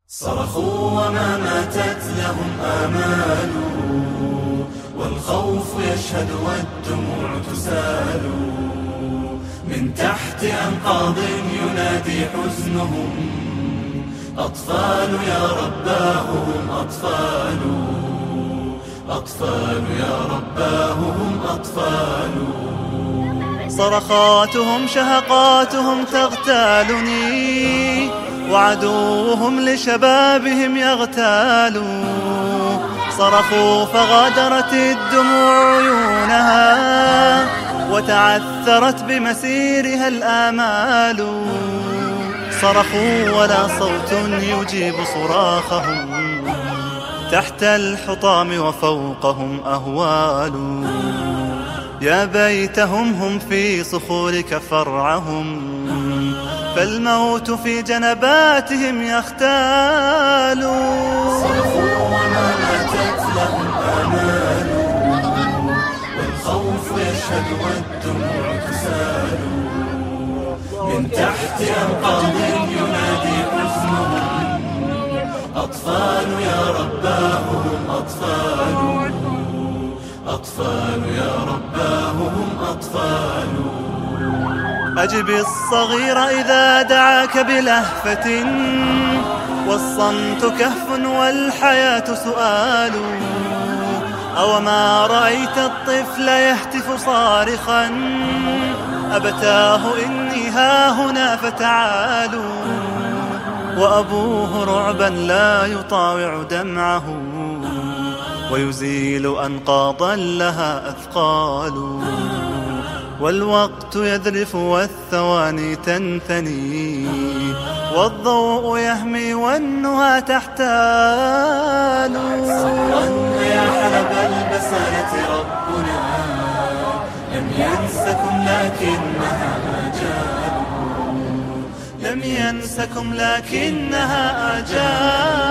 صرخوا وما ماتت لهم آمال، والخوف يشهد والدموع تسال. من تحت أنقاض ينادي حزنهم، أطفال يا رباه هم أطفال، أطفال يا رباه هم أطفال. صرخاتهم شهقاتهم تغتالني، وعدوهم لشبابهم يغتال. صرخوا فغادرت الدموع عيونها، وتعثرت بمسيرها الآمال. صرخوا ولا صوت يجيب صراخهم، تحت الحطام وفوقهم أهوال. يا بيتهم هم في صخورك فرعهم، فالموت في جنباتهم يختال. صرخوا وما ماتت لهم آمال، والخوف يشهد والدموع تسال. من تحت أنقاض ينادي حزنهم، أطفال يا رباه هم أطفال، أطفال يا رباه هم أطفال. أجب الصغير إذا دعاك بلهفة، والصمت كهف والحياة سؤال. أوما رأيت الطفل يهتف صارخا، أبتاه إني هاهنا فتعالوا. وأبوه رعبا لا يطاوع دمعه، ويزيل أنقاضا لها أثقال. والوقت يذرف والثواني تنثني، والضوء يهمي والنهى تحتال. صبرا يا حلب البسالة ربنا، لم ينسكم لكنها آجال، لم ينسكم لكنها آجال.